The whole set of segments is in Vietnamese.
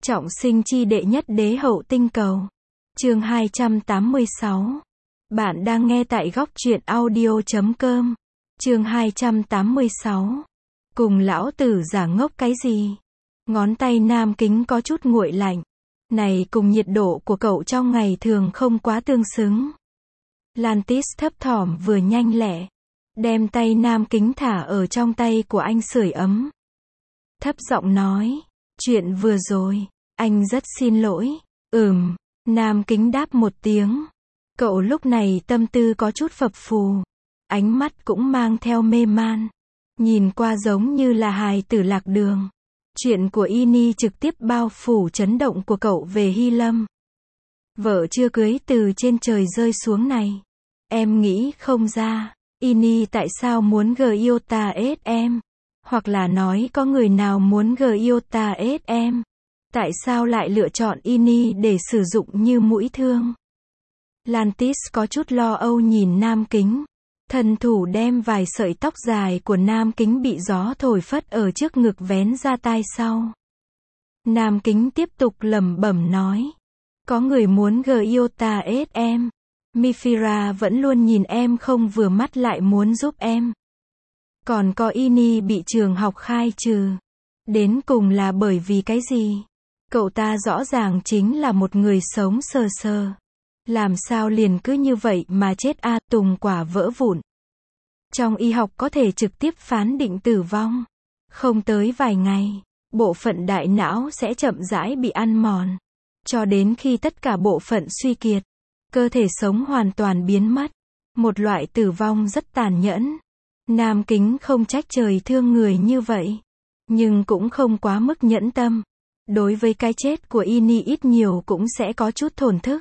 Trọng sinh chi đệ nhất đế hậu tinh cầu. Chương 286. Bạn đang nghe tại góc truyện audio.com. Chương 286. Cùng lão tử giả ngốc cái gì? Ngón tay Nam Kính có chút nguội lạnh. Này cùng nhiệt độ của cậu trong ngày thường không quá tương xứng. Lantis thấp thỏm vừa nhanh lẹ. Đem tay Nam Kính thả ở trong tay của anh sưởi ấm. Thấp giọng nói. Chuyện vừa rồi, anh rất xin lỗi. Nam Kính đáp một tiếng. Cậu lúc này tâm tư có chút phập phù. Ánh mắt cũng mang theo mê man. Nhìn qua giống như là hài tử lạc đường. Chuyện của Ini trực tiếp bao phủ chấn động của cậu về Hy Lâm. Vợ chưa cưới từ trên trời rơi xuống này. Em nghĩ không ra, Ini tại sao muốn Gyota ết em? Hoặc là nói có người nào muốn Gyota ết em? Tại sao lại lựa chọn Ini để sử dụng như mũi thương? Lantis có chút lo âu nhìn Nam Kính. Thần thủ đem vài sợi tóc dài của Nam Kính bị gió thổi phất ở trước ngực vén ra tai sau. Nam Kính tiếp tục lẩm bẩm nói. Có người muốn Gyota ết em. Mifira vẫn luôn nhìn em không vừa mắt lại muốn giúp em. Còn có Ini bị trường học khai trừ. Đến cùng là bởi vì cái gì? Cậu ta rõ ràng chính là một người sống sờ sờ. Làm sao liền cứ như vậy mà chết a? Tùng quả vỡ vụn. Trong y học có thể trực tiếp phán định tử vong. Không tới vài ngày, bộ phận đại não sẽ chậm rãi bị ăn mòn. Cho đến khi tất cả bộ phận suy kiệt, cơ thể sống hoàn toàn biến mất. Một loại tử vong rất tàn nhẫn. Nam Kính không trách trời thương người như vậy. Nhưng cũng không quá mức nhẫn tâm. Đối với cái chết của Ini ít nhiều cũng sẽ có chút thổn thức.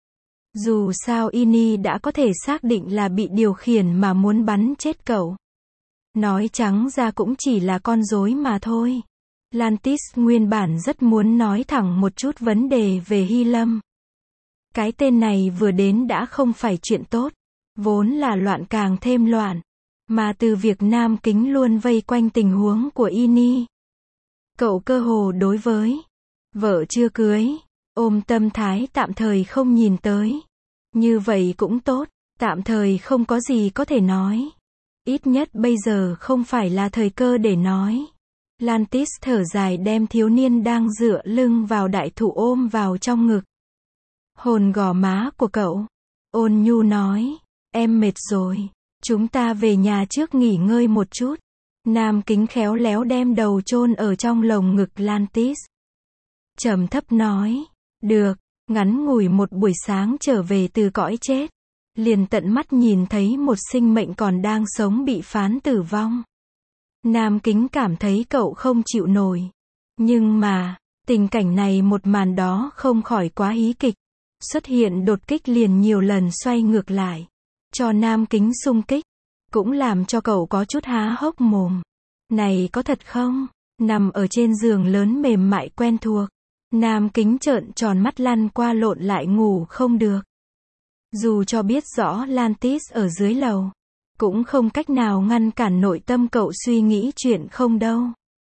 Dù sao Ini đã có thể xác định là bị điều khiển mà muốn bắn chết cậu. Nói trắng ra cũng chỉ là con rối mà thôi. Lantis nguyên bản rất muốn nói thẳng một chút vấn đề về Hy Lâm. Cái tên này vừa đến đã không phải chuyện tốt. Vốn là loạn càng thêm loạn. Mà từ việc Nam Kính luôn vây quanh tình huống của Ini. Cậu cơ hồ đối với vợ chưa cưới, ôm tâm thái tạm thời không nhìn tới. Như vậy cũng tốt, tạm thời không có gì có thể nói. Ít nhất bây giờ không phải là thời cơ để nói. Lantis thở dài đem thiếu niên đang dựa lưng vào đại thụ ôm vào trong ngực. Hôn gò má của cậu. Ôn nhu nói, em mệt rồi. Chúng ta về nhà trước nghỉ ngơi một chút. Nam Kính khéo léo đem đầu chôn ở trong lồng ngực Lantis. Trầm thấp nói, được, ngắn ngủi một buổi sáng trở về từ cõi chết. Liền tận mắt nhìn thấy một sinh mệnh còn đang sống bị phán tử vong. Nam Kính cảm thấy cậu không chịu nổi. Nhưng mà, tình cảnh này một màn đó không khỏi quá hí kịch. Xuất hiện đột kích liền nhiều lần xoay ngược lại. Cho Nam Kính xung kích. Cũng làm cho cậu có chút há hốc mồm. Này có thật không? Nằm ở trên giường lớn mềm mại quen thuộc. Nam Kính trợn tròn mắt lăn qua lộn lại ngủ không được. Dù cho biết rõ Lantis ở dưới lầu. Cũng không cách nào ngăn cản nội tâm cậu suy nghĩ chuyện không đâu.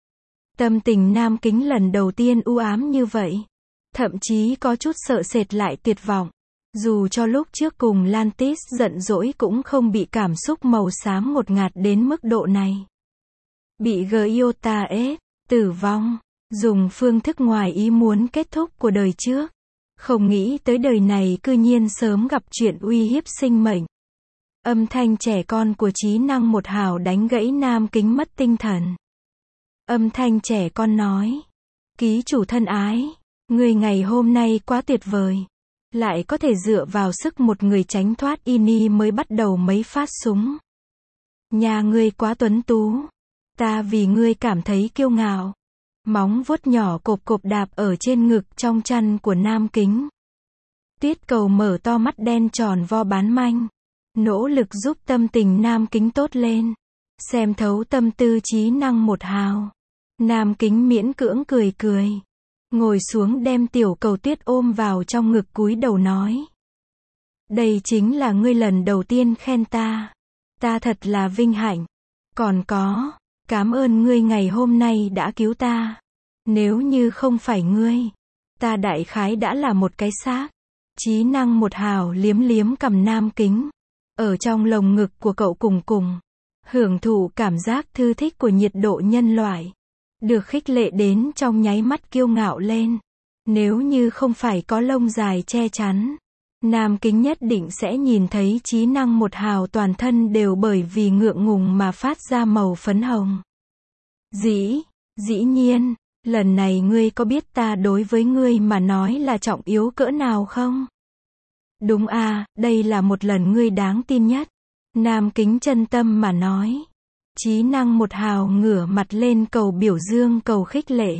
Tâm tình Nam Kính lần đầu tiên u ám như vậy. Thậm chí có chút sợ sệt lại tuyệt vọng. Dù cho lúc trước cùng Lantis giận dỗi cũng không bị cảm xúc màu xám ngột ngạt đến mức độ này. Bị Gyota ết, tử vong, dùng phương thức ngoài ý muốn kết thúc của đời trước. Không nghĩ tới đời này cư nhiên sớm gặp chuyện uy hiếp sinh mệnh. Âm thanh trẻ con của trí năng một hào đánh gãy Nam Kính mất tinh thần. Âm thanh trẻ con nói. Ký chủ thân ái, người ngày hôm nay quá tuyệt vời. Lại có thể dựa vào sức một người tránh thoát Ini mới bắt đầu mấy phát súng. Nhà ngươi quá tuấn tú. Ta vì ngươi cảm thấy kiêu ngạo. Móng vuốt nhỏ cộp cộp đạp ở trên ngực trong chăn của Nam Kính. Tuyết Cầu mở to mắt đen tròn vo bán manh. Nỗ lực giúp tâm tình Nam Kính tốt lên. Xem thấu tâm tư trí năng một hào. Nam Kính miễn cưỡng cười cười. Ngồi xuống đem Tiểu Cầu Tuyết ôm vào trong ngực cúi đầu nói. Đây chính là ngươi lần đầu tiên khen ta. Ta thật là vinh hạnh. Còn có, cảm ơn ngươi ngày hôm nay đã cứu ta. Nếu như không phải ngươi, Ta đại khái đã là một cái xác. Trí năng một hào liếm liếm cằm Nam Kính. Ở trong lồng ngực của cậu cùng cùng. Hưởng thụ cảm giác thư thích của nhiệt độ nhân loại. Được khích lệ đến trong nháy mắt kiêu ngạo lên. Nếu như không phải có lông dài che chắn, Nam Kính nhất định sẽ nhìn thấy trí năng một hào toàn thân đều bởi vì ngượng ngùng mà phát ra màu phấn hồng. Dĩ nhiên, lần này ngươi có biết ta đối với ngươi mà nói là trọng yếu cỡ nào không? Đúng à, đây là một lần ngươi đáng tin nhất. Nam Kính chân tâm mà nói. Trí năng một hào ngửa mặt lên cầu biểu dương cầu khích lệ.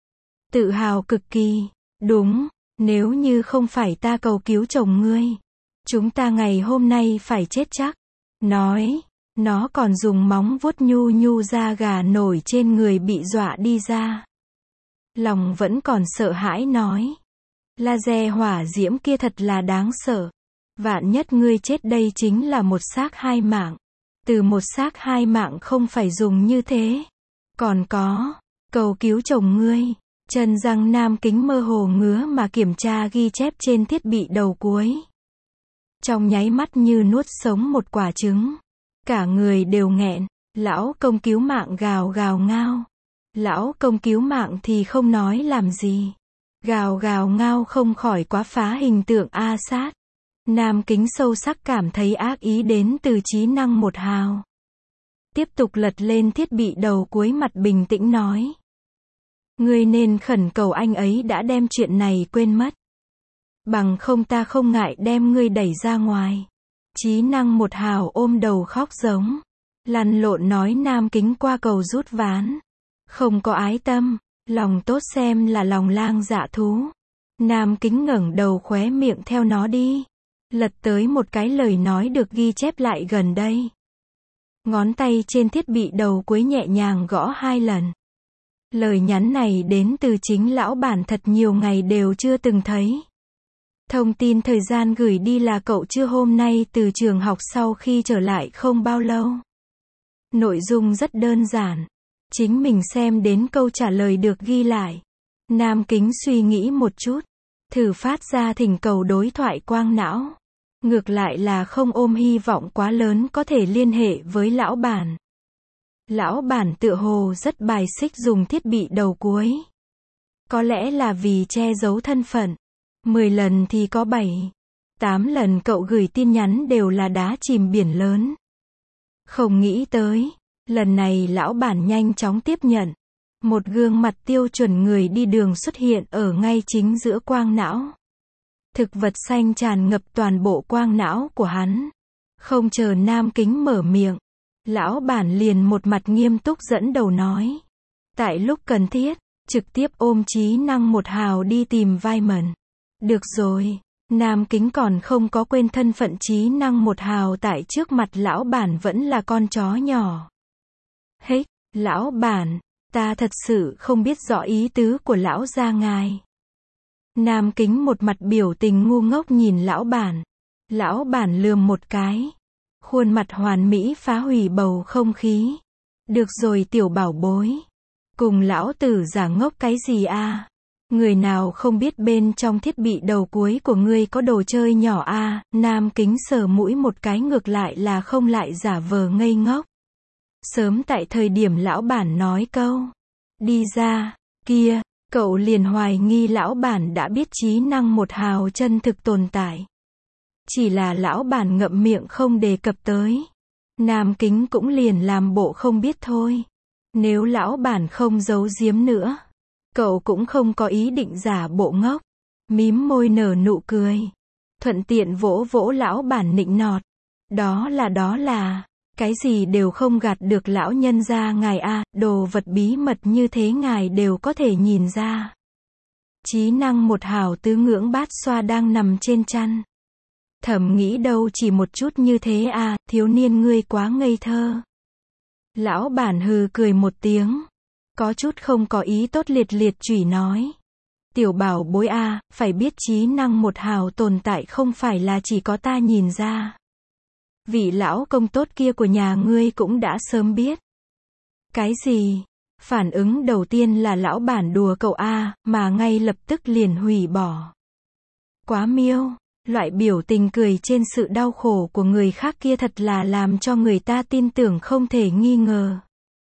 Tự hào cực kỳ. Đúng, nếu như không phải ta cầu cứu chồng ngươi, chúng ta ngày hôm nay phải chết chắc. Nói, nó còn dùng móng vuốt nhu nhu da gà nổi trên người bị dọa đi ra. Lòng vẫn còn sợ hãi nói. Laser hỏa diễm kia thật là đáng sợ. Vạn nhất ngươi chết đây chính là một xác hai mạng. Từ một xác hai mạng không phải dùng như thế. Còn có, cầu cứu chồng ngươi. Chân răng Nam Kính mơ hồ ngứa mà kiểm tra ghi chép trên thiết bị đầu cuối. Trong nháy mắt như nuốt sống một quả trứng. Cả người đều nghẹn. Lão công cứu mạng gào gào ngao. Lão công cứu mạng thì không nói làm gì. Gào gào ngao không khỏi quá phá hình tượng A Sát. Nam Kính sâu sắc cảm thấy ác ý đến từ trí năng một hào. Tiếp tục lật lên thiết bị đầu cuối, mặt bình tĩnh nói. Ngươi nên khẩn cầu anh ấy đã đem chuyện này quên mất. Bằng không ta không ngại đem ngươi đẩy ra ngoài. Trí năng một hào ôm đầu khóc giống. Lăn lộn nói Nam Kính qua cầu rút ván. Không có ái tâm, lòng tốt xem là lòng lang dạ thú. Nam Kính ngẩng đầu khóe miệng theo nó đi. Lật tới một cái lời nói được ghi chép lại gần đây. Ngón tay trên thiết bị đầu cuối nhẹ nhàng gõ 2 lần. Lời nhắn này đến từ chính lão bản thật nhiều ngày đều chưa từng thấy. Thông tin thời gian gửi đi là cậu trưa hôm nay từ trường học sau khi trở lại không bao lâu. Nội dung rất đơn giản. Chính mình xem đến câu trả lời được ghi lại. Nam Kính suy nghĩ một chút. Thử phát ra thỉnh cầu đối thoại quang não. Ngược lại là không ôm hy vọng quá lớn có thể liên hệ với lão bản. Lão bản tựa hồ rất bài xích dùng thiết bị đầu cuối. Có lẽ là vì che giấu thân phận. 10 lần thì có 7, 8 lần cậu gửi tin nhắn đều là đá chìm biển lớn. Không nghĩ tới, lần này lão bản nhanh chóng tiếp nhận. Một gương mặt tiêu chuẩn người đi đường xuất hiện ở ngay chính giữa quang não. Thực vật xanh tràn ngập toàn bộ quang não của hắn. Không chờ Nam Kính mở miệng, lão bản liền một mặt nghiêm túc dẫn đầu nói. Tại lúc cần thiết, trực tiếp ôm trí năng một hào đi tìm Wyman. Được rồi, Nam Kính còn không có quên thân phận trí năng một hào tại trước mặt lão bản vẫn là con chó nhỏ. Hếch, lão bản, ta thật sự không biết rõ ý tứ của lão gia ngài. Nam Kính một mặt biểu tình ngu ngốc nhìn lão bản. Lão bản lườm một cái. Khuôn mặt hoàn mỹ phá hủy bầu không khí. Được rồi tiểu bảo bối. Cùng lão tử giả ngốc cái gì à? Người nào không biết bên trong thiết bị đầu cuối của ngươi có đồ chơi nhỏ à? Nam Kính sờ mũi một cái ngược lại là không lại giả vờ ngây ngốc. Sớm tại thời điểm lão bản nói câu đi ra, kia, cậu liền hoài nghi lão bản đã biết trí năng một hào chân thực tồn tại. Chỉ là lão bản ngậm miệng không đề cập tới. Nam Kính cũng liền làm bộ không biết thôi. Nếu lão bản không giấu giếm nữa, cậu cũng không có ý định giả bộ ngốc. Mím môi nở nụ cười. Thuận tiện vỗ vỗ lão bản nịnh nọt. Đó là, cái gì đều không gạt được lão nhân gia ngài a, đồ vật bí mật như thế ngài đều có thể nhìn ra. Trí năng một hào tứ ngưỡng bát xoa đang nằm trên chăn. Thầm nghĩ đâu chỉ một chút như thế à, thiếu niên ngươi quá ngây thơ. Lão bản hừ cười một tiếng. Có chút không có ý tốt liệt liệt chửi nói. Tiểu bảo bối a, phải biết trí năng một hào tồn tại không phải là chỉ có ta nhìn ra. Vị lão công tốt kia của nhà ngươi cũng đã sớm biết. Cái gì? Phản ứng đầu tiên là lão bản đùa cậu a, mà ngay lập tức liền hủy bỏ. Quá miêu, loại biểu tình cười trên sự đau khổ của người khác kia thật là làm cho người ta tin tưởng không thể nghi ngờ.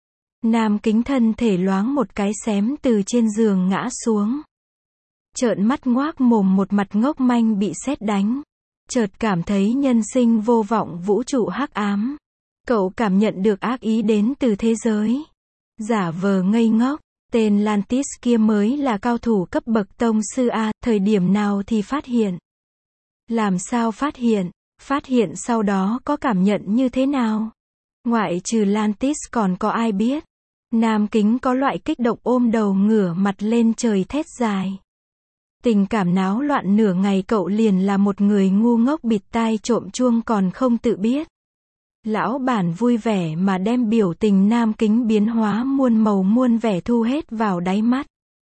Nam Kính thân thể loáng một cái xém từ trên giường ngã xuống. Trợn mắt ngoác mồm, một mặt ngốc manh bị sét đánh. Chợt cảm thấy nhân sinh vô vọng, vũ trụ hắc ám. Cậu cảm nhận được ác ý đến từ thế giới. Giả vờ ngây ngốc, tên Lantis kia mới là cao thủ cấp bậc tông sư A, thời điểm nào thì phát hiện? Làm sao phát hiện? Phát hiện sau đó có cảm nhận như thế nào? Ngoại trừ Lantis còn có ai biết? Nam Kính có loại kích động ôm đầu ngửa mặt lên trời thét dài. Tình cảm náo loạn nửa ngày cậu liền là một người ngu ngốc bịt tai trộm chuông còn không tự biết. Lão bản vui vẻ mà đem biểu tình Nam Kính biến hóa muôn màu muôn vẻ thu hết vào đáy mắt.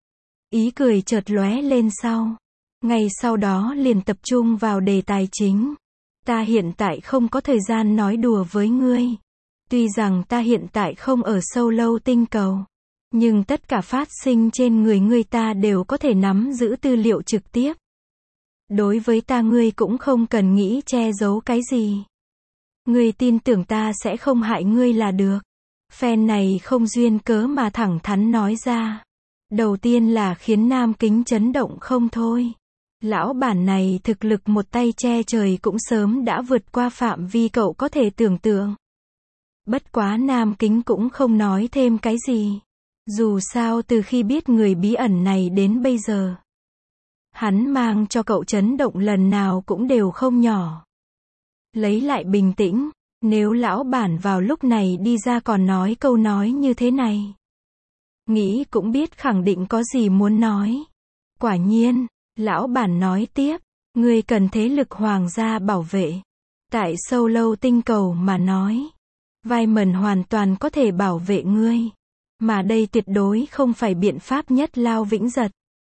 Ý cười chợt lóe lên sau. Ngay sau đó liền tập trung vào đề tài chính. Ta hiện tại không có thời gian nói đùa với ngươi. Tuy rằng ta hiện tại không ở sâu lâu tinh cầu. Nhưng tất cả phát sinh trên người ngươi ta đều có thể nắm giữ tư liệu trực tiếp. Đối với ta ngươi cũng không cần nghĩ che giấu cái gì. Ngươi tin tưởng ta sẽ không hại ngươi là được. Phen này không duyên cớ mà thẳng thắn nói ra. Đầu tiên là khiến Nam Kính chấn động không thôi. Lão bản này thực lực một tay che trời cũng sớm đã vượt qua phạm vi cậu có thể tưởng tượng. Bất quá Nam Kính cũng không nói thêm cái gì. Dù sao từ khi biết người bí ẩn này đến bây giờ, hắn mang cho cậu chấn động lần nào cũng đều không nhỏ. Lấy lại bình tĩnh, nếu lão bản vào lúc này đi ra còn nói câu nói như thế này, nghĩ cũng biết khẳng định có gì muốn nói. Quả nhiên, lão bản nói tiếp, ngươi cần thế lực hoàng gia bảo vệ. Tại sâu lâu tinh cầu mà nói, Vaimen hoàn toàn có thể bảo vệ ngươi. Mà đây tuyệt đối không phải biện pháp nhất lao vĩnh giật.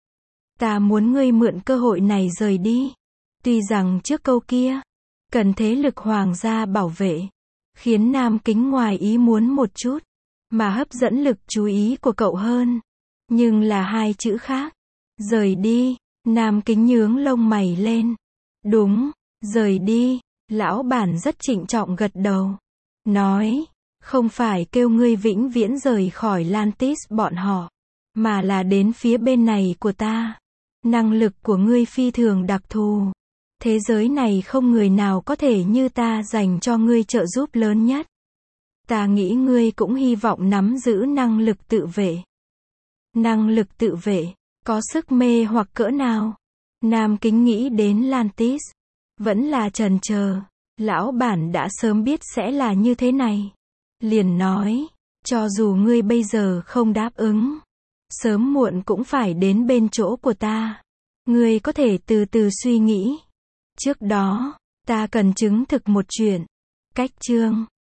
Ta muốn ngươi mượn cơ hội này rời đi. Tuy rằng trước câu kia, cần thế lực hoàng gia bảo vệ, khiến Nam Kính ngoài ý muốn một chút, mà hấp dẫn lực chú ý của cậu hơn. Nhưng là hai chữ khác. Rời đi. Nam Kính nhướng lông mày lên. Đúng, rời đi. Lão bản rất trịnh trọng gật đầu. Nói, không phải kêu ngươi vĩnh viễn rời khỏi Lantis bọn họ, mà là đến phía bên này của ta. Năng lực của ngươi phi thường đặc thù. Thế giới này không người nào có thể như ta dành cho ngươi trợ giúp lớn nhất. Ta nghĩ ngươi cũng hy vọng nắm giữ năng lực tự vệ. Năng lực tự vệ, có sức mê hoặc cỡ nào? Nam Kính nghĩ đến Lantis, vẫn là chần chờ. Lão bản đã sớm biết sẽ là như thế này. Liền nói, cho dù ngươi bây giờ không đáp ứng, sớm muộn cũng phải đến bên chỗ của ta. Ngươi có thể từ từ suy nghĩ. Trước đó, ta cần chứng thực một chuyện. Cách chương